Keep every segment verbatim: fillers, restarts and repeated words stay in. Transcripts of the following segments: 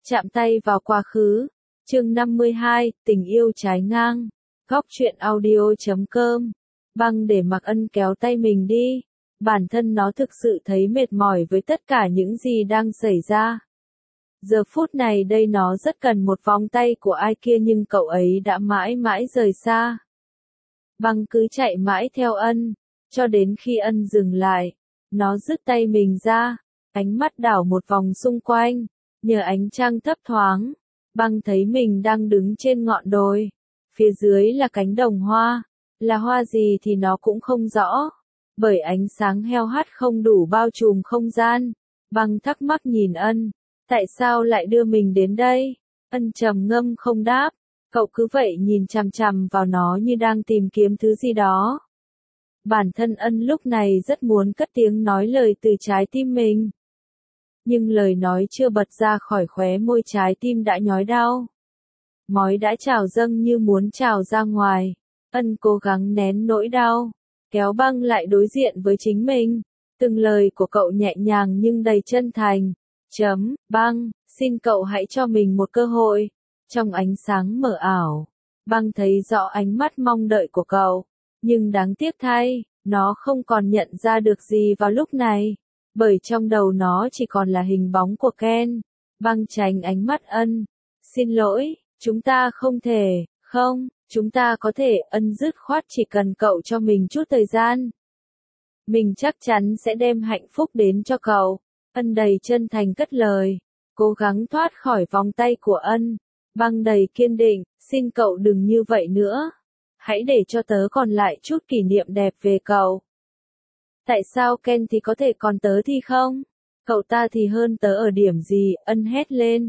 Chạm tay vào quá khứ. Chương năm mươi hai, tình yêu trái ngang. Góc truyện audio chấm com. Băng để Mạc Ân kéo tay mình đi. Bản thân nó thực sự thấy mệt mỏi với tất cả những gì đang xảy ra. Giờ phút này đây nó rất cần một vòng tay của ai kia nhưng cậu ấy đã mãi mãi rời xa. Băng cứ chạy mãi theo Ân, cho đến khi Ân dừng lại. Nó dứt tay mình ra, ánh mắt đảo một vòng xung quanh, nhờ ánh trăng thấp thoáng. Băng thấy mình đang đứng trên ngọn đồi, phía dưới là cánh đồng hoa, là hoa gì thì nó cũng không rõ, bởi ánh sáng heo hắt không đủ bao trùm không gian. Băng thắc mắc nhìn Ân, tại sao lại đưa mình đến đây? Ân trầm ngâm không đáp, cậu cứ vậy nhìn chằm chằm vào nó như đang tìm kiếm thứ gì đó. Bản thân Ân lúc này rất muốn cất tiếng nói lời từ trái tim mình. Nhưng lời nói chưa bật ra khỏi khóe môi, trái tim đã nhói đau. Mói đã trào dâng như muốn trào ra ngoài. Ân cố gắng nén nỗi đau, kéo Băng lại đối diện với chính mình. Từng lời của cậu nhẹ nhàng nhưng đầy chân thành. Chấm, Băng, xin cậu hãy cho mình một cơ hội. Trong ánh sáng mờ ảo, Băng thấy rõ ánh mắt mong đợi của cậu. Nhưng đáng tiếc thay, nó không còn nhận ra được gì vào lúc này. Bởi trong đầu nó chỉ còn là hình bóng của Ken. Băng tránh ánh mắt Ân. Xin lỗi, chúng ta không thể, không, chúng ta có thể. Ân dứt khoát chỉ cần cậu cho mình chút thời gian. Mình chắc chắn sẽ đem hạnh phúc đến cho cậu. Ân đầy chân thành cất lời, cố gắng thoát khỏi vòng tay của Ân. Băng đầy kiên định, xin cậu đừng như vậy nữa. Hãy để cho tớ còn lại chút kỷ niệm đẹp về cậu. Tại sao Ken thì có thể còn tớ thì không? Cậu ta thì hơn tớ ở điểm gì? Ân hét lên.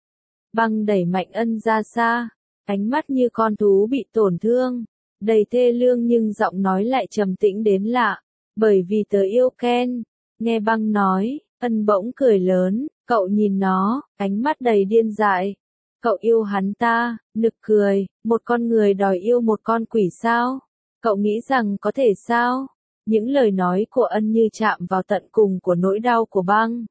Băng đẩy mạnh Ân ra xa, ánh mắt như con thú bị tổn thương, đầy thê lương nhưng giọng nói lại trầm tĩnh đến lạ. Bởi vì tớ yêu Ken. Nghe Băng nói, Ân bỗng cười lớn, cậu nhìn nó, ánh mắt đầy điên dại. Cậu yêu hắn ta? Nực cười, một con người đòi yêu một con quỷ sao? Cậu nghĩ rằng có thể sao? Những lời nói của Ân như chạm vào tận cùng của nỗi đau của Băng.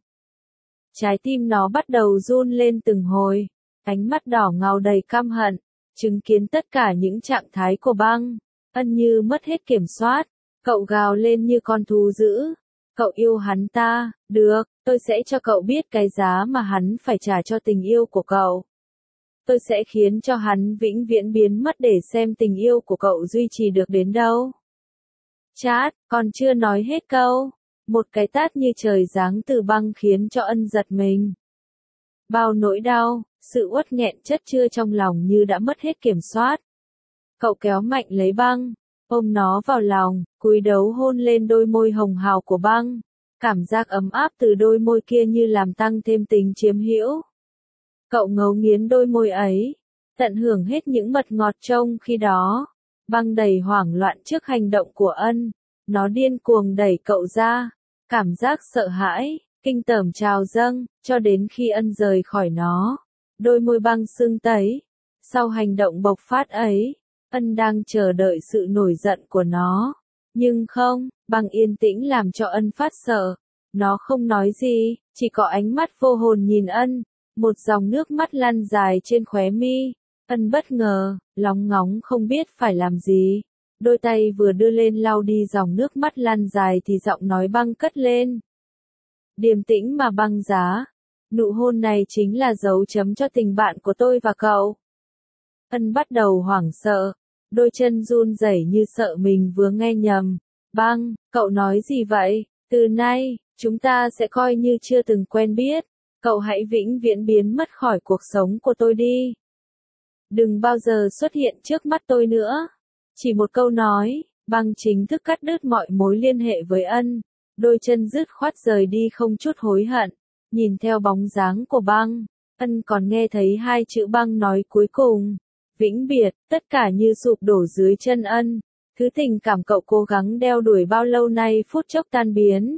Trái tim nó bắt đầu run lên từng hồi, ánh mắt đỏ ngầu đầy căm hận, chứng kiến tất cả những trạng thái của Băng. Ân như mất hết kiểm soát, cậu gào lên như con thú dữ. Cậu yêu hắn ta, được, tôi sẽ cho cậu biết cái giá mà hắn phải trả cho tình yêu của cậu. Tôi sẽ khiến cho hắn vĩnh viễn biến mất để xem tình yêu của cậu duy trì được đến đâu. Chát, còn chưa nói hết câu. Một cái tát như trời giáng từ Băng khiến cho Ân giật mình. Bao nỗi đau, sự uất nghẹn chất chứa trong lòng như đã mất hết kiểm soát. Cậu kéo mạnh lấy Băng, ôm nó vào lòng, cúi đầu hôn lên đôi môi hồng hào của Băng. Cảm giác ấm áp từ đôi môi kia như làm tăng thêm tính chiếm hữu. Cậu ngấu nghiến đôi môi ấy, tận hưởng hết những mật ngọt trong khi đó. Băng đầy hoảng loạn trước hành động của Ân, nó điên cuồng đẩy cậu ra, cảm giác sợ hãi, kinh tởm trào dâng, cho đến khi Ân rời khỏi nó. Đôi môi Băng sưng tấy, sau hành động bộc phát ấy, Ân đang chờ đợi sự nổi giận của nó. Nhưng không, Băng yên tĩnh làm cho Ân phát sợ. Nó không nói gì, chỉ có ánh mắt vô hồn nhìn Ân. Một dòng nước mắt lăn dài trên khóe mi. Ân bất ngờ, lóng ngóng không biết phải làm gì. Đôi tay vừa đưa lên lau đi dòng nước mắt lăn dài thì giọng nói Băng cất lên. Điềm tĩnh mà băng giá. Nụ hôn này chính là dấu chấm cho tình bạn của tôi và cậu. Ân bắt đầu hoảng sợ. Đôi chân run rẩy như sợ mình vừa nghe nhầm. Băng, cậu nói gì vậy? Từ nay, chúng ta sẽ coi như chưa từng quen biết. Cậu hãy vĩnh viễn biến mất khỏi cuộc sống của tôi đi. Đừng bao giờ xuất hiện trước mắt tôi nữa. Chỉ một câu nói, Băng chính thức cắt đứt mọi mối liên hệ với Ân. Đôi chân dứt khoát rời đi không chút hối hận. Nhìn theo bóng dáng của Băng, Ân còn nghe thấy hai chữ Băng nói cuối cùng. Vĩnh biệt, tất cả như sụp đổ dưới chân Ân. Thứ tình cảm cậu cố gắng đeo đuổi bao lâu nay phút chốc tan biến.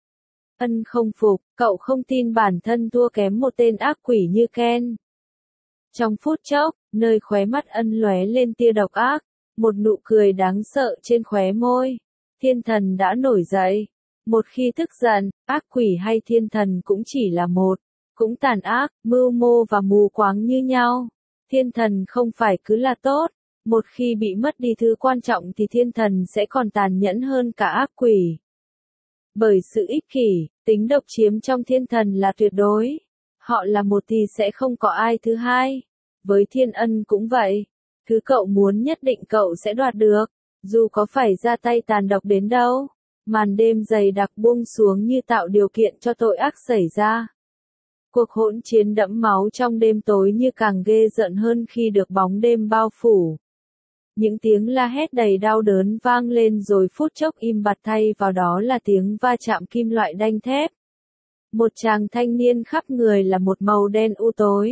Ân không phục, cậu không tin bản thân thua kém một tên ác quỷ như Ken. Trong phút chốc, nơi khóe mắt Ân lóe lên tia độc ác, một nụ cười đáng sợ trên khóe môi. Thiên thần đã nổi dậy. Một khi tức giận, ác quỷ hay thiên thần cũng chỉ là một. cũng tàn ác, mưu mô và mù quáng như nhau. Thiên thần không phải cứ là tốt, một khi bị mất đi thứ quan trọng thì thiên thần sẽ còn tàn nhẫn hơn cả ác quỷ. Bởi sự ích kỷ, tính độc chiếm trong thiên thần là tuyệt đối. Họ là một thì sẽ không có ai thứ hai. Với thiên ân cũng vậy. Thứ cậu muốn nhất định cậu sẽ đoạt được, dù có phải ra tay tàn độc đến đâu. Màn đêm dày đặc buông xuống như tạo điều kiện cho tội ác xảy ra. Cuộc hỗn chiến đẫm máu trong đêm tối như càng ghê rợn hơn khi được bóng đêm bao phủ. Những tiếng la hét đầy đau đớn vang lên rồi phút chốc im bặt, thay vào đó là tiếng va chạm kim loại đanh thép. Một chàng thanh niên khắp người là một màu đen u tối.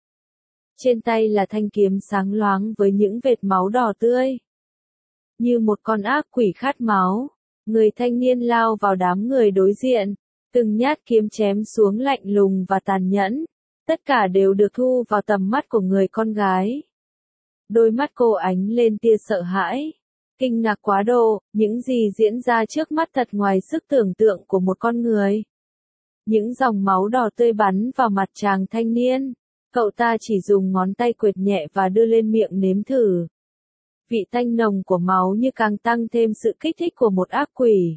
Trên tay là thanh kiếm sáng loáng với những vệt máu đỏ tươi. Như một con ác quỷ khát máu, người thanh niên lao vào đám người đối diện. Từng nhát kiếm chém xuống lạnh lùng và tàn nhẫn. Tất cả đều được thu vào tầm mắt của người con gái. Đôi mắt cô ánh lên tia sợ hãi. Kinh ngạc quá độ, những gì diễn ra trước mắt thật ngoài sức tưởng tượng của một con người. Những dòng máu đỏ tươi bắn vào mặt chàng thanh niên. Cậu ta chỉ dùng ngón tay quệt nhẹ và đưa lên miệng nếm thử. Vị tanh nồng của máu như càng tăng thêm sự kích thích của một ác quỷ.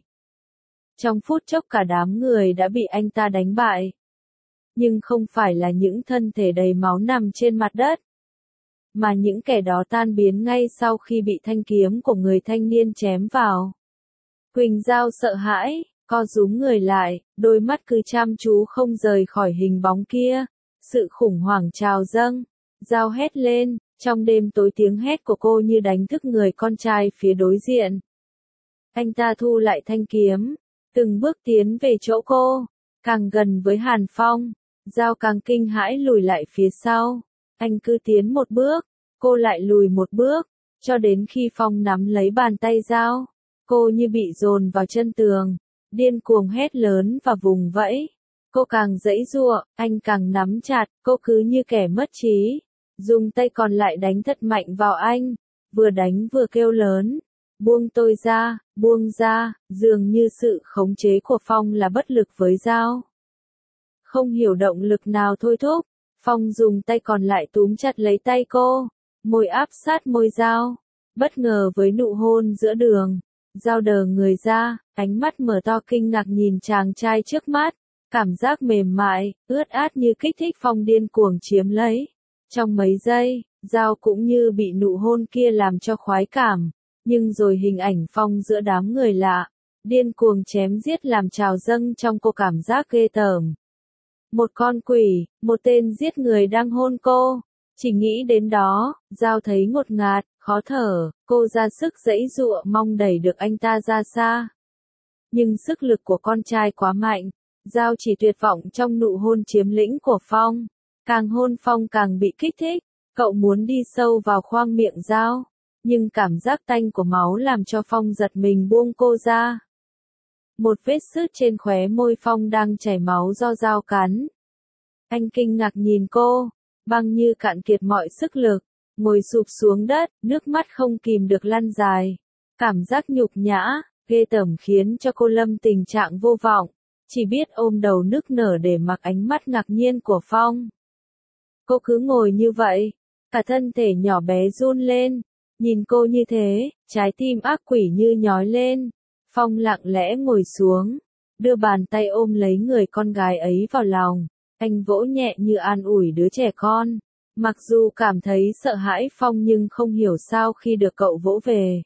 Trong phút chốc cả đám người đã bị anh ta đánh bại. Nhưng không phải là những thân thể đầy máu nằm trên mặt đất, mà những kẻ đó tan biến ngay sau khi bị thanh kiếm của người thanh niên chém vào. Quỳnh Giao sợ hãi, co rúm người lại, đôi mắt cứ chăm chú không rời khỏi hình bóng kia. Sự khủng hoảng trào dâng, Giao hét lên, trong đêm tối tiếng hét của cô như đánh thức người con trai phía đối diện. Anh ta thu lại thanh kiếm, từng bước tiến về chỗ cô, càng gần với Hàn Phong, Giao càng kinh hãi lùi lại phía sau. Anh cứ tiến một bước, cô lại lùi một bước, cho đến khi Phong nắm lấy bàn tay Giao. Cô như bị dồn vào chân tường, điên cuồng hét lớn và vùng vẫy. Cô càng giãy giụa, anh càng nắm chặt, cô cứ như kẻ mất trí. Dùng tay còn lại đánh thật mạnh vào anh, vừa đánh vừa kêu lớn. Buông tôi ra, buông ra, dường như sự khống chế của Phong là bất lực với Giao. Không hiểu động lực nào thôi thúc, Phong dùng tay còn lại túm chặt lấy tay cô, môi áp sát môi Giao. Bất ngờ với nụ hôn giữa đường, Giao đờ người ra, ánh mắt mở to kinh ngạc nhìn chàng trai trước mắt. Cảm giác mềm mại, ướt át như kích thích Phong điên cuồng chiếm lấy. Trong mấy giây, Giao cũng như bị nụ hôn kia làm cho khoái cảm. Nhưng rồi hình ảnh Phong giữa đám người lạ, điên cuồng chém giết làm trào dâng trong cô cảm giác ghê tởm. Một con quỷ, một tên giết người đang hôn cô. Chỉ nghĩ đến đó, Giao thấy ngột ngạt, khó thở, cô ra sức giãy giụa mong đẩy được anh ta ra xa. Nhưng sức lực của con trai quá mạnh, Giao chỉ tuyệt vọng trong nụ hôn chiếm lĩnh của Phong. Càng hôn Phong càng bị kích thích, cậu muốn đi sâu vào khoang miệng Giao. Nhưng cảm giác tanh của máu làm cho Phong giật mình buông cô ra. Một vết sứt trên khóe môi Phong đang chảy máu do Giao cắn. Anh kinh ngạc nhìn cô, băng như cạn kiệt mọi sức lực, ngồi sụp xuống đất, nước mắt không kìm được lăn dài. Cảm giác nhục nhã, ghê tởm khiến cho cô lâm tình trạng vô vọng, chỉ biết ôm đầu nức nở để mặc ánh mắt ngạc nhiên của Phong. Cô cứ ngồi như vậy, cả thân thể nhỏ bé run lên, nhìn cô như thế, trái tim ác quỷ như nhói lên. Phong lặng lẽ ngồi xuống, đưa bàn tay ôm lấy người con gái ấy vào lòng, anh vỗ nhẹ như an ủi đứa trẻ con. Mặc dù cảm thấy sợ hãi Phong nhưng không hiểu sao khi được cậu vỗ về.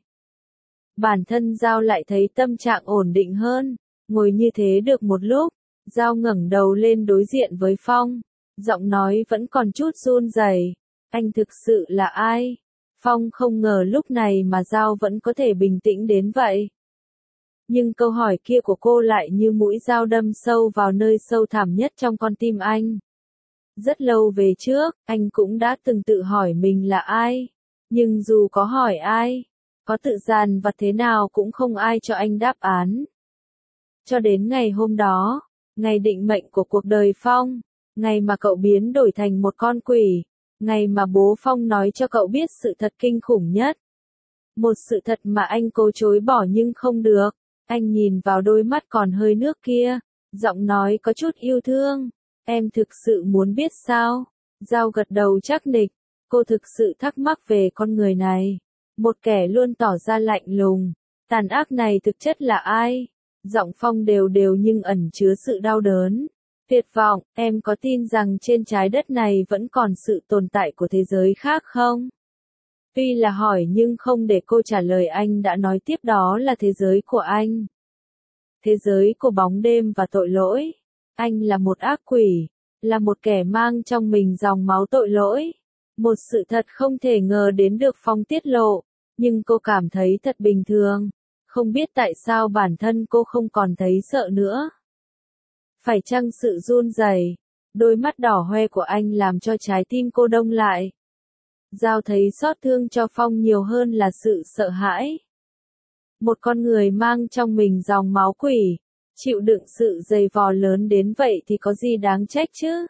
Bản thân Giao lại thấy tâm trạng ổn định hơn, ngồi như thế được một lúc, Giao ngẩng đầu lên đối diện với Phong, giọng nói vẫn còn chút run rẩy. Anh thực sự là ai? Phong không ngờ lúc này mà Giao vẫn có thể bình tĩnh đến vậy. Nhưng câu hỏi kia của cô lại như mũi dao đâm sâu vào nơi sâu thẳm nhất trong con tim anh. Rất lâu về trước, anh cũng đã từng tự hỏi mình là ai. Nhưng dù có hỏi ai, có tự dằn vặt thế nào cũng không ai cho anh đáp án. Cho đến ngày hôm đó, ngày định mệnh của cuộc đời Phong, ngày mà cậu biến đổi thành một con quỷ, ngày mà bố Phong nói cho cậu biết sự thật kinh khủng nhất. Một sự thật mà anh cố chối bỏ nhưng không được. Anh nhìn vào đôi mắt còn hơi nước kia, giọng nói có chút yêu thương. Em thực sự muốn biết sao? Giao gật đầu chắc nịch, cô thực sự thắc mắc về con người này. Một kẻ luôn tỏ ra lạnh lùng, tàn ác này thực chất là ai? Giọng Phong đều đều nhưng ẩn chứa sự đau đớn. Tuyệt vọng, em có tin rằng trên trái đất này vẫn còn sự tồn tại của thế giới khác không? Tuy là hỏi nhưng không để cô trả lời, anh đã nói tiếp, đó là thế giới của anh. Thế giới của bóng đêm và tội lỗi. Anh là một ác quỷ, là một kẻ mang trong mình dòng máu tội lỗi. Một sự thật không thể ngờ đến được Phong tiết lộ, nhưng cô cảm thấy thật bình thường. Không biết tại sao bản thân cô không còn thấy sợ nữa. Phải chăng sự run rẩy, đôi mắt đỏ hoe của anh làm cho trái tim cô đông lại? Giao thấy xót thương cho Phong nhiều hơn là sự sợ hãi. Một con người mang trong mình dòng máu quỷ, chịu đựng sự dày vò lớn đến vậy thì có gì đáng trách chứ?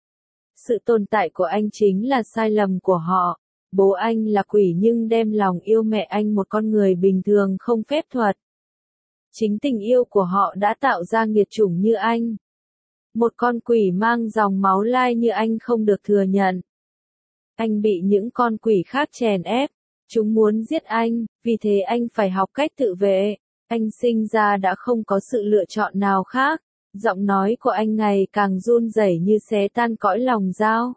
Sự tồn tại của anh chính là sai lầm của họ. Bố anh là quỷ nhưng đem lòng yêu mẹ anh, một con người bình thường không phép thuật. Chính tình yêu của họ đã tạo ra nghiệt chủng như anh. Một con quỷ mang dòng máu lai như anh không được thừa nhận. Anh bị những con quỷ khác chèn ép. Chúng muốn giết anh, vì thế anh phải học cách tự vệ. Anh sinh ra đã không có sự lựa chọn nào khác. Giọng nói của anh ngày càng run rẩy như xé tan cõi lòng Giao.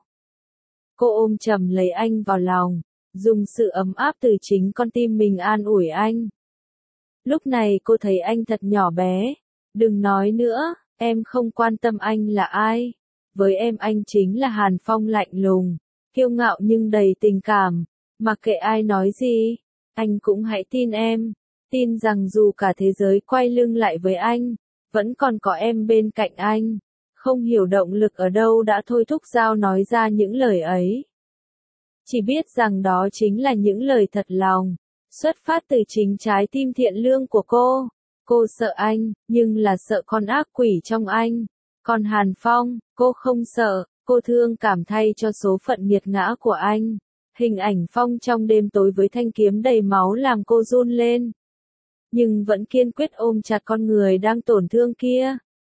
Cô ôm chầm lấy anh vào lòng, dùng sự ấm áp từ chính con tim mình an ủi anh. Lúc này cô thấy anh thật nhỏ bé. Đừng nói nữa, em không quan tâm anh là ai. Với em anh chính là Hàn Phong lạnh lùng, kiêu ngạo nhưng đầy tình cảm. Mặc kệ ai nói gì, anh cũng hãy tin em. Tin rằng dù cả thế giới quay lưng lại với anh, vẫn còn có em bên cạnh anh. Không hiểu động lực ở đâu đã thôi thúc Giao nói ra những lời ấy. Chỉ biết rằng đó chính là những lời thật lòng, xuất phát từ chính trái tim thiện lương của cô. Cô sợ anh, nhưng là sợ con ác quỷ trong anh. Còn Hàn Phong, cô không sợ, cô thương cảm thay cho số phận nghiệt ngã của anh. Hình ảnh Phong trong đêm tối với thanh kiếm đầy máu làm cô run lên. Nhưng vẫn kiên quyết ôm chặt con người đang tổn thương kia.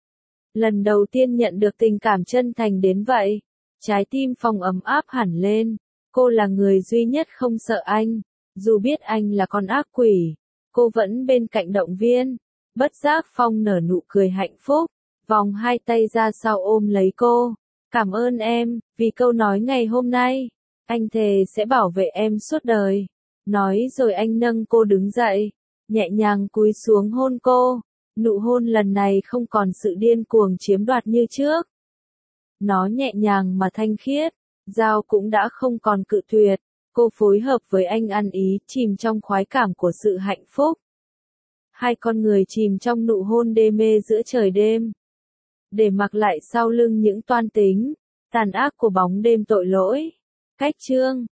Lần đầu tiên nhận được tình cảm chân thành đến vậy, trái tim Phong ấm áp hẳn lên. Cô là người duy nhất không sợ anh, dù biết anh là con ác quỷ, cô vẫn bên cạnh động viên. Bất giác Phong nở nụ cười hạnh phúc, vòng hai tay ra sau ôm lấy cô. Cảm ơn em, vì câu nói ngày hôm nay. Anh thề sẽ bảo vệ em suốt đời. Nói rồi anh nâng cô đứng dậy, nhẹ nhàng cúi xuống hôn cô. Nụ hôn lần này không còn sự điên cuồng chiếm đoạt như trước. Nó nhẹ nhàng mà thanh khiết. Giao cũng đã không còn cự tuyệt. Cô phối hợp với anh ăn ý, chìm trong khoái cảm của sự hạnh phúc. Hai con người chìm trong nụ hôn đê mê giữa trời đêm. Để mặc lại sau lưng những toan tính, tàn ác của bóng đêm tội lỗi. Cách chương